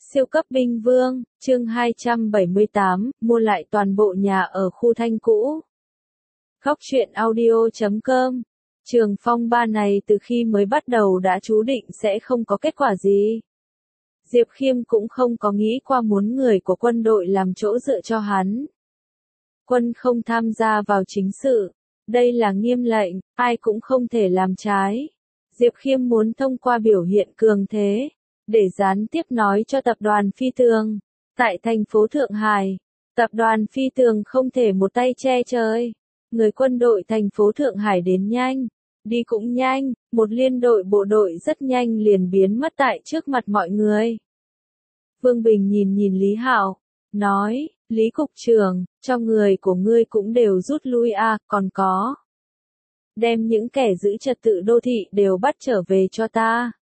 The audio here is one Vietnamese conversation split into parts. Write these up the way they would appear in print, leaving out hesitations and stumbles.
Siêu cấp binh vương, chương 278, mua lại toàn bộ nhà ở khu Thanh cũ. Góc truyện audio.com. Trường phong ba này từ khi mới bắt đầu đã chú định sẽ không có kết quả gì. Diệp Khiêm cũng không có nghĩ qua muốn người của quân đội làm chỗ dựa cho hắn. Quân không tham gia vào chính sự. Đây là nghiêm lệnh, ai cũng không thể làm trái. Diệp Khiêm muốn thông qua biểu hiện cường thế, để gián tiếp nói cho tập đoàn Phi Tường. Tại thành phố Thượng Hải, tập đoàn Phi Tường không thể một tay che trời. Người quân đội thành phố Thượng Hải đến nhanh, đi cũng nhanh, một liên đội bộ đội rất nhanh liền biến mất tại trước mặt mọi người. Vương Bình nhìn Lý Hạo, nói, Lý Cục trưởng, cho người của ngươi cũng đều rút lui à, còn có. Đem những kẻ giữ trật tự đô thị đều bắt trở về cho ta.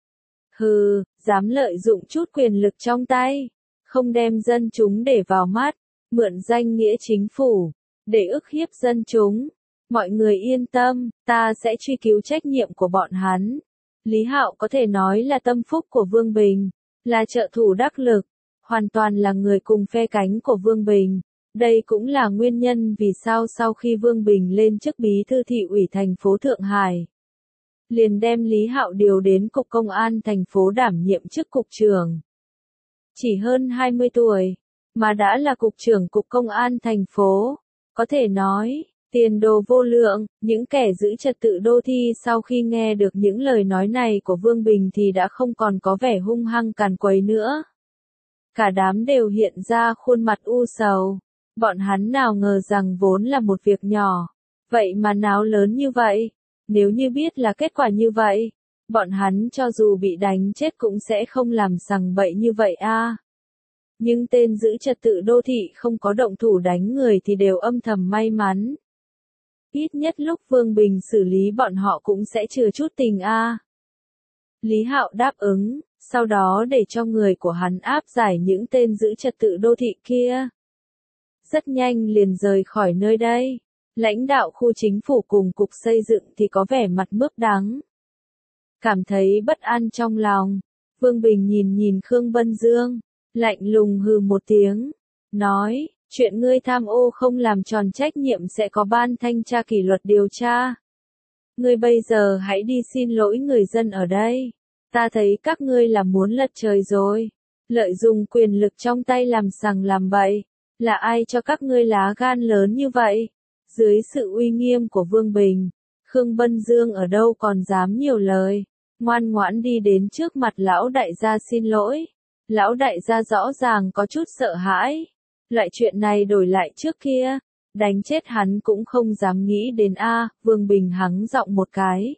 Hừ, dám lợi dụng chút quyền lực trong tay, không đem dân chúng để vào mắt, mượn danh nghĩa chính phủ, để ức hiếp dân chúng. Mọi người yên tâm, ta sẽ truy cứu trách nhiệm của bọn hắn. Lý Hạo có thể nói là tâm phúc của Vương Bình, là trợ thủ đắc lực, hoàn toàn là người cùng phe cánh của Vương Bình. Đây cũng là nguyên nhân vì sao sau khi Vương Bình lên chức bí thư thị ủy thành phố Thượng Hải, liền đem Lý Hạo điều đến Cục Công an thành phố đảm nhiệm chức cục trưởng. Chỉ hơn 20 tuổi, mà đã là cục trưởng Cục Công an thành phố, có thể nói, tiền đồ vô lượng. Những kẻ giữ trật tự đô thị sau khi nghe được những lời nói này của Vương Bình thì đã không còn có vẻ hung hăng càn quấy nữa. Cả đám đều hiện ra khuôn mặt u sầu, bọn hắn nào ngờ rằng vốn là một việc nhỏ, vậy mà náo lớn như vậy. Nếu như biết là kết quả như vậy, bọn hắn cho dù bị đánh chết cũng sẽ không làm sằng bậy như vậy a. Nhưng tên giữ trật tự đô thị không có động thủ đánh người thì đều âm thầm may mắn. Ít nhất lúc Vương Bình xử lý bọn họ cũng sẽ chừa chút tình a. Lý Hạo đáp ứng, sau đó để cho người của hắn áp giải những tên giữ trật tự đô thị kia. Rất nhanh liền rời khỏi nơi đây. Lãnh đạo khu chính phủ cùng cục xây dựng thì có vẻ mặt mướp đắng. Cảm thấy bất an trong lòng, Vương Bình nhìn Khương Vân Dương, lạnh lùng hừ một tiếng, nói, chuyện ngươi tham ô không làm tròn trách nhiệm sẽ có ban thanh tra kỷ luật điều tra. Ngươi bây giờ hãy đi xin lỗi người dân ở đây. Ta thấy các ngươi là muốn lật trời rồi, lợi dụng quyền lực trong tay làm sằng làm bậy. Là ai cho các ngươi lá gan lớn như vậy? Dưới sự uy nghiêm của Vương Bình, Khương Vân Dương ở đâu còn dám nhiều lời, ngoan ngoãn đi đến trước mặt lão đại gia xin lỗi. Lão đại gia rõ ràng có chút sợ hãi. Loại chuyện này đổi lại trước kia, đánh chết hắn cũng không dám nghĩ đến a. Vương Bình hắng giọng một cái.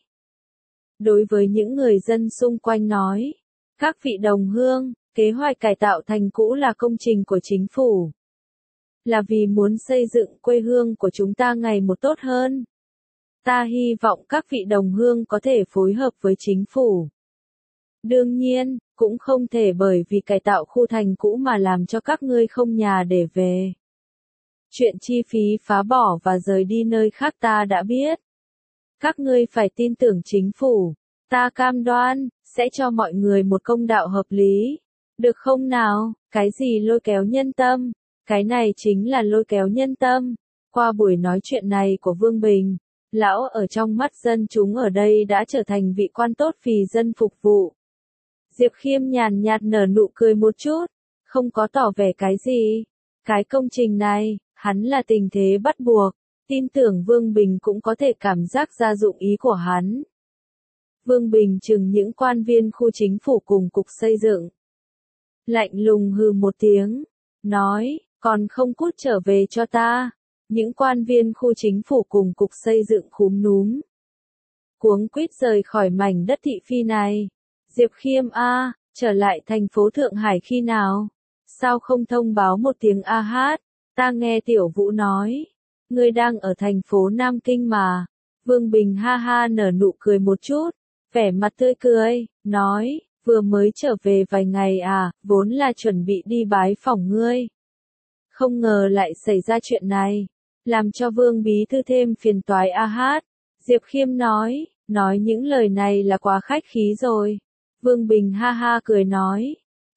Đối với những người dân xung quanh nói, các vị đồng hương, kế hoạch cải tạo thành cũ là công trình của chính phủ. Là vì muốn xây dựng quê hương của chúng ta ngày một tốt hơn. Ta hy vọng các vị đồng hương có thể phối hợp với chính phủ. Đương nhiên, cũng không thể bởi vì cải tạo khu thành cũ mà làm cho các ngươi không nhà để về. Chuyện chi phí phá bỏ và rời đi nơi khác ta đã biết. Các ngươi phải tin tưởng chính phủ. Ta cam đoan, sẽ cho mọi người một công đạo hợp lý. Được không nào? Cái gì lôi kéo nhân tâm? Cái này chính là lôi kéo nhân tâm. Qua buổi nói chuyện này của Vương Bình, lão ở trong mắt dân chúng ở đây đã trở thành vị quan tốt vì dân phục vụ. Diệp Khiêm nhàn nhạt nở nụ cười một chút, không có tỏ vẻ cái gì. Cái công trình này, hắn là tình thế bắt buộc, tin tưởng Vương Bình cũng có thể cảm giác ra dụng ý của hắn. Vương Bình chừng những quan viên khu chính phủ cùng cục xây dựng. Lạnh lùng hừ một tiếng, nói, còn không cút trở về cho ta. Những quan viên khu chính phủ cùng cục xây dựng khúm núm, cuống quýt rời khỏi mảnh đất thị phi này. Diệp Khiêm a, trở lại thành phố Thượng Hải khi nào? Sao không thông báo một tiếng a hát? Ta nghe Tiểu Vũ nói, ngươi đang ở thành phố Nam Kinh mà. Vương Bình ha ha nở nụ cười một chút, vẻ mặt tươi cười, nói, vừa mới trở về vài ngày à, vốn là chuẩn bị đi bái phỏng ngươi. Không ngờ lại xảy ra chuyện này, làm cho Vương bí thư thêm phiền toái a hát. Diệp Khiêm nói những lời này là quá khách khí rồi. Vương Bình ha ha cười nói,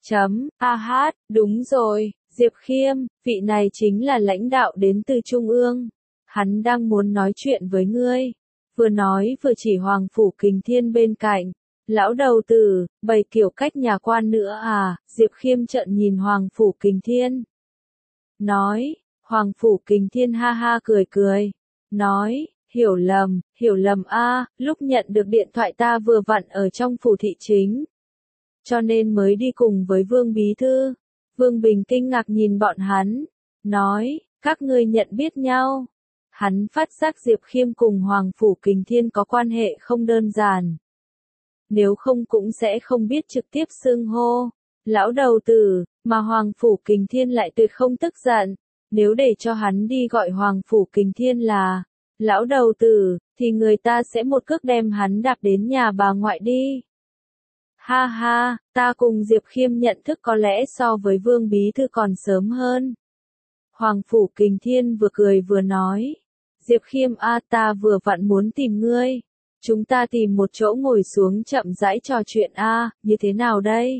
Đúng rồi, Diệp Khiêm, vị này chính là lãnh đạo đến từ Trung ương. Hắn đang muốn nói chuyện với ngươi. Vừa nói vừa chỉ Hoàng Phủ Kình Thiên bên cạnh. Lão đầu tử, bày kiểu cách nhà quan nữa à? Diệp Khiêm trợn nhìn Hoàng Phủ Kình Thiên. Nói, Hoàng Phủ Kình Thiên ha ha cười cười. Nói, hiểu lầm a, lúc nhận được điện thoại ta vừa vặn ở trong phủ thị chính. Cho nên mới đi cùng với Vương Bí Thư. Vương Bình kinh ngạc nhìn bọn hắn. Nói, các ngươi nhận biết nhau. Hắn phát giác Diệp Khiêm cùng Hoàng Phủ Kình Thiên có quan hệ không đơn giản. Nếu không cũng sẽ không biết trực tiếp xưng hô. Lão đầu tử, mà Hoàng Phủ Kình Thiên lại tuyệt không tức giận. Nếu để cho hắn đi gọi Hoàng Phủ Kình Thiên là lão đầu tử, thì người ta sẽ một cước đem hắn đạp đến nhà bà ngoại đi. Ha ha, ta cùng Diệp Khiêm nhận thức có lẽ so với Vương Bí Thư còn sớm hơn. Hoàng Phủ Kình Thiên vừa cười vừa nói. Diệp Khiêm a, ta vừa vặn muốn tìm ngươi. Chúng ta tìm một chỗ ngồi xuống chậm rãi trò chuyện a, như thế nào đây?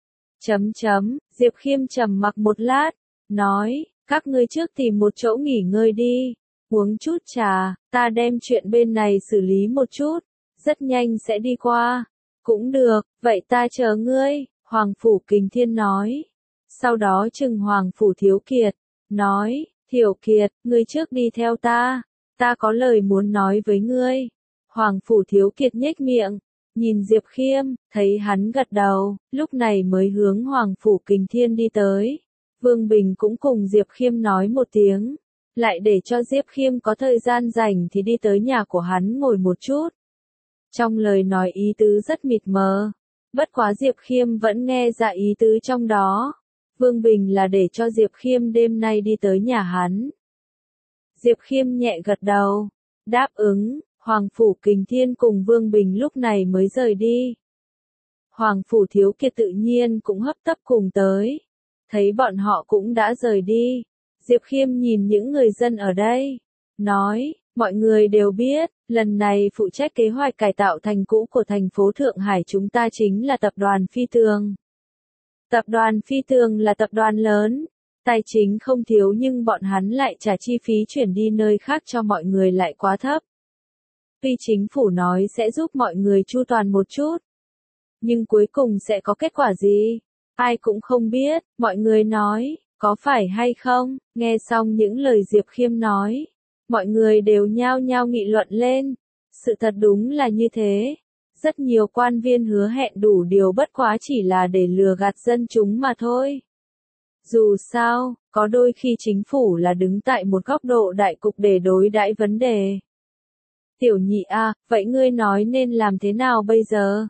Diệp Khiêm trầm mặc một lát, nói, các ngươi trước tìm một chỗ nghỉ ngơi đi, uống chút trà, ta đem chuyện bên này xử lý một chút, rất nhanh sẽ đi qua. Cũng được, vậy ta chờ ngươi, Hoàng Phủ Kình Thiên nói. Sau đó chừng Hoàng Phủ Thiếu Kiệt, nói, Thiểu Kiệt, ngươi trước đi theo ta có lời muốn nói với ngươi. Hoàng Phủ Thiếu Kiệt nhếch miệng, nhìn Diệp Khiêm, thấy hắn gật đầu, lúc này mới hướng Hoàng Phủ Kình Thiên đi tới. Vương Bình cũng cùng Diệp Khiêm nói một tiếng, lại để cho Diệp Khiêm có thời gian rảnh thì đi tới nhà của hắn ngồi một chút. Trong lời nói ý tứ rất mịt mờ, bất quá Diệp Khiêm vẫn nghe ra ý tứ trong đó. Vương Bình là để cho Diệp Khiêm đêm nay đi tới nhà hắn. Diệp Khiêm nhẹ gật đầu, đáp ứng. Hoàng Phủ Kình Thiên cùng Vương Bình lúc này mới rời đi. Hoàng Phủ Thiếu Kiệt tự nhiên cũng hấp tấp cùng tới. Thấy bọn họ cũng đã rời đi. Diệp Khiêm nhìn những người dân ở đây. Nói, mọi người đều biết, lần này phụ trách kế hoạch cải tạo thành cũ của thành phố Thượng Hải chúng ta chính là tập đoàn Phi Tường. Tập đoàn Phi Tường là tập đoàn lớn. Tài chính không thiếu nhưng bọn hắn lại trả chi phí chuyển đi nơi khác cho mọi người lại quá thấp. Tuy chính phủ nói sẽ giúp mọi người chu toàn một chút, nhưng cuối cùng sẽ có kết quả gì? Ai cũng không biết, mọi người nói, có phải hay không? Nghe xong những lời Diệp Khiêm nói, mọi người đều nhao nhao nghị luận lên. Sự thật đúng là như thế. Rất nhiều quan viên hứa hẹn đủ điều bất quá chỉ là để lừa gạt dân chúng mà thôi. Dù sao, có đôi khi chính phủ là đứng tại một góc độ đại cục để đối đãi vấn đề. Tiểu Nhị a, vậy ngươi nói nên làm thế nào bây giờ?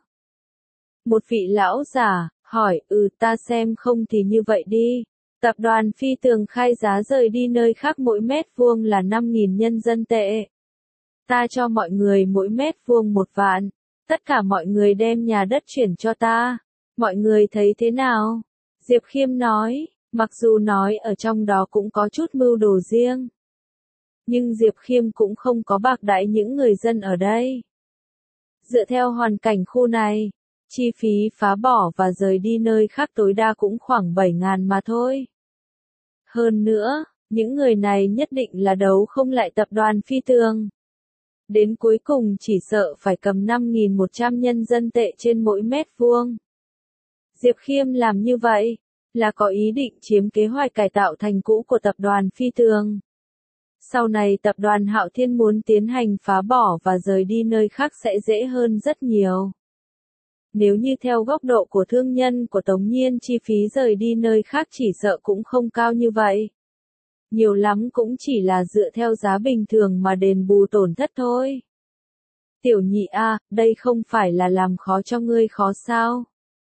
Một vị lão giả, hỏi, ta xem không thì như vậy đi. Tập đoàn Phi Tường khai giá rời đi nơi khác mỗi mét vuông là 5.000 nhân dân tệ. Ta cho mọi người mỗi mét vuông 1 vạn. Tất cả mọi người đem nhà đất chuyển cho ta. Mọi người thấy thế nào? Diệp Khiêm nói, mặc dù nói ở trong đó cũng có chút mưu đồ riêng. Nhưng Diệp Khiêm cũng không có bạc đãi những người dân ở đây. Dựa theo hoàn cảnh khu này, chi phí phá bỏ và rời đi nơi khác tối đa cũng khoảng 7.000 mà thôi. Hơn nữa, những người này nhất định là đấu không lại tập đoàn Phi Tường. Đến cuối cùng chỉ sợ phải cầm 5.100 nhân dân tệ trên mỗi mét vuông. Diệp Khiêm làm như vậy, là có ý định chiếm kế hoạch cải tạo thành cũ của tập đoàn Phi Tường. Sau này tập đoàn Hạo Thiên muốn tiến hành phá bỏ và rời đi nơi khác sẽ dễ hơn rất nhiều. Nếu như theo góc độ của thương nhân của Tống Nhiên chi phí rời đi nơi khác chỉ sợ cũng không cao như vậy. Nhiều lắm cũng chỉ là dựa theo giá bình thường mà đền bù tổn thất thôi. Tiểu Nhị a, đây không phải là làm khó cho ngươi khó sao?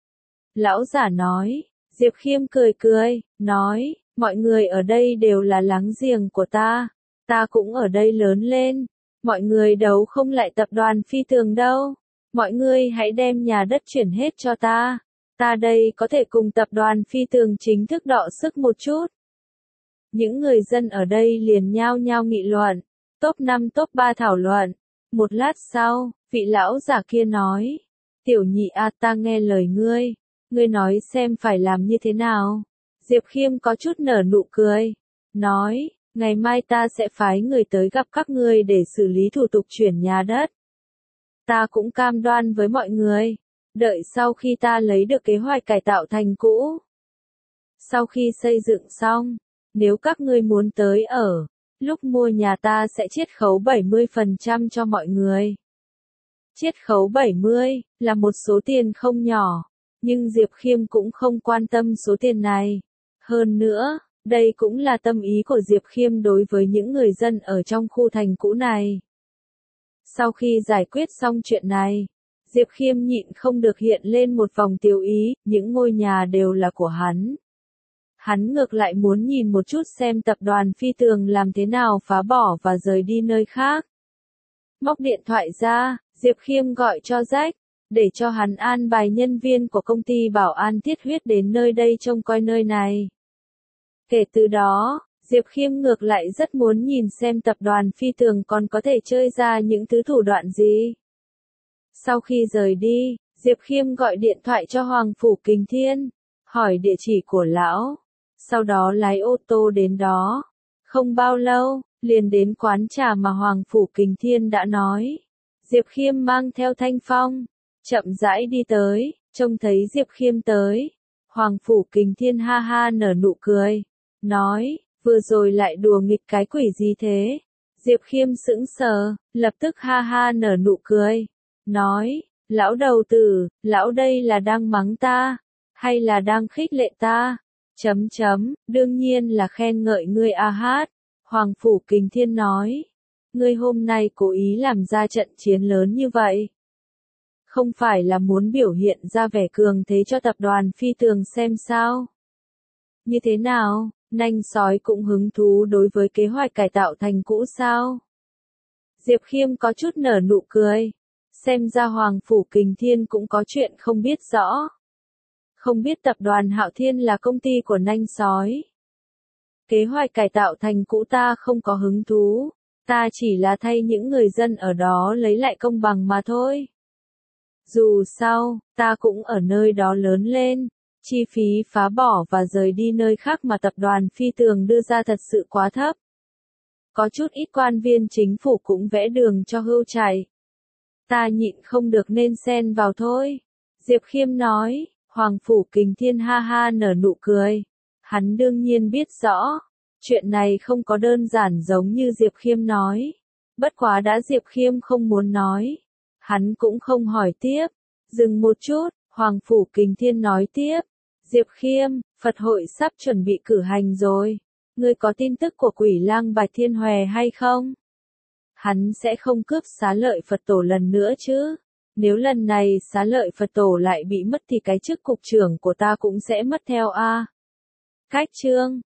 Lão giả nói. Diệp Khiêm cười cười, nói, mọi người ở đây đều là láng giềng của ta. Ta cũng ở đây lớn lên. Mọi người đấu không lại tập đoàn Phi Tường đâu. Mọi người hãy đem nhà đất chuyển hết cho ta. Ta đây có thể cùng tập đoàn Phi Tường chính thức đọ sức một chút. Những người dân ở đây liền nhao nhao nghị luận. Top 5 top 3 thảo luận. Một lát sau, vị lão giả kia nói. Tiểu Nhị a, ta nghe lời ngươi. Ngươi nói xem phải làm như thế nào? Diệp Khiêm có chút nở nụ cười. Nói, ngày mai ta sẽ phái người tới gặp các ngươi để xử lý thủ tục chuyển nhà đất. Ta cũng cam đoan với mọi người. Đợi sau khi ta lấy được kế hoạch cải tạo thành cũ. Sau khi xây dựng xong, nếu các ngươi muốn tới ở, lúc mua nhà ta sẽ chiết khấu 70% cho mọi người. Chiết khấu 70 là một số tiền không nhỏ, nhưng Diệp Khiêm cũng không quan tâm số tiền này. Hơn nữa, đây cũng là tâm ý của Diệp Khiêm đối với những người dân ở trong khu thành cũ này. Sau khi giải quyết xong chuyện này, Diệp Khiêm nhịn không được hiện lên một vòng tiêu ý, những ngôi nhà đều là của hắn. Hắn ngược lại muốn nhìn một chút xem tập đoàn Phi Tường làm thế nào phá bỏ và rời đi nơi khác. Móc điện thoại ra, Diệp Khiêm gọi cho Jack, để cho hắn an bài nhân viên của công ty bảo an Thiết Huyết đến nơi đây trông coi nơi này. Kể từ đó, Diệp Khiêm ngược lại rất muốn nhìn xem tập đoàn Phi Tường còn có thể chơi ra những thứ thủ đoạn gì. Sau khi rời đi, Diệp Khiêm gọi điện thoại cho Hoàng Phủ Kình Thiên, hỏi địa chỉ của lão, sau đó lái ô tô đến đó. Không bao lâu, liền đến quán trà mà Hoàng Phủ Kình Thiên đã nói. Diệp Khiêm mang theo Thanh Phong, chậm rãi đi tới, trông thấy Diệp Khiêm tới. Hoàng Phủ Kình Thiên ha ha nở nụ cười, nói, vừa rồi lại đùa nghịch cái quỷ gì thế? Diệp Khiêm sững sờ, lập tức ha ha nở nụ cười, nói, lão đầu tử, lão đây là đang mắng ta, hay là đang khích lệ ta? Đương nhiên là khen ngợi ngươi a hát. Hoàng Phủ Kình Thiên nói, ngươi hôm nay cố ý làm ra trận chiến lớn như vậy. Không phải là muốn biểu hiện ra vẻ cường thế cho tập đoàn Phi Tường xem sao? Như thế nào, nanh sói cũng hứng thú đối với kế hoạch cải tạo thành cũ sao? Diệp Khiêm có chút nở nụ cười, xem ra Hoàng Phủ Kình Thiên cũng có chuyện không biết rõ. Không biết tập đoàn Hạo Thiên là công ty của nanh sói. Kế hoạch cải tạo thành cũ ta không có hứng thú, ta chỉ là thay những người dân ở đó lấy lại công bằng mà thôi. Dù sao, ta cũng ở nơi đó lớn lên, chi phí phá bỏ và rời đi nơi khác mà tập đoàn Phi Tường đưa ra thật sự quá thấp. Có chút ít quan viên chính phủ cũng vẽ đường cho hươu chạy. Ta nhịn không được nên xen vào thôi. Diệp Khiêm nói, Hoàng Phủ Kình Thiên ha ha nở nụ cười. Hắn đương nhiên biết rõ, chuyện này không có đơn giản giống như Diệp Khiêm nói. Bất quá đã Diệp Khiêm không muốn nói, hắn cũng không hỏi tiếp. Dừng một chút, Hoàng Phủ Kình Thiên nói tiếp. Diệp Khiêm, Phật hội sắp chuẩn bị cử hành rồi. Ngươi có tin tức của Quỷ Lang Bạch Thiên Hòe hay không? Hắn sẽ không cướp xá lợi Phật tổ lần nữa chứ? Nếu lần này xá lợi Phật tổ lại bị mất thì cái chức cục trưởng của ta cũng sẽ mất theo a. Cách chương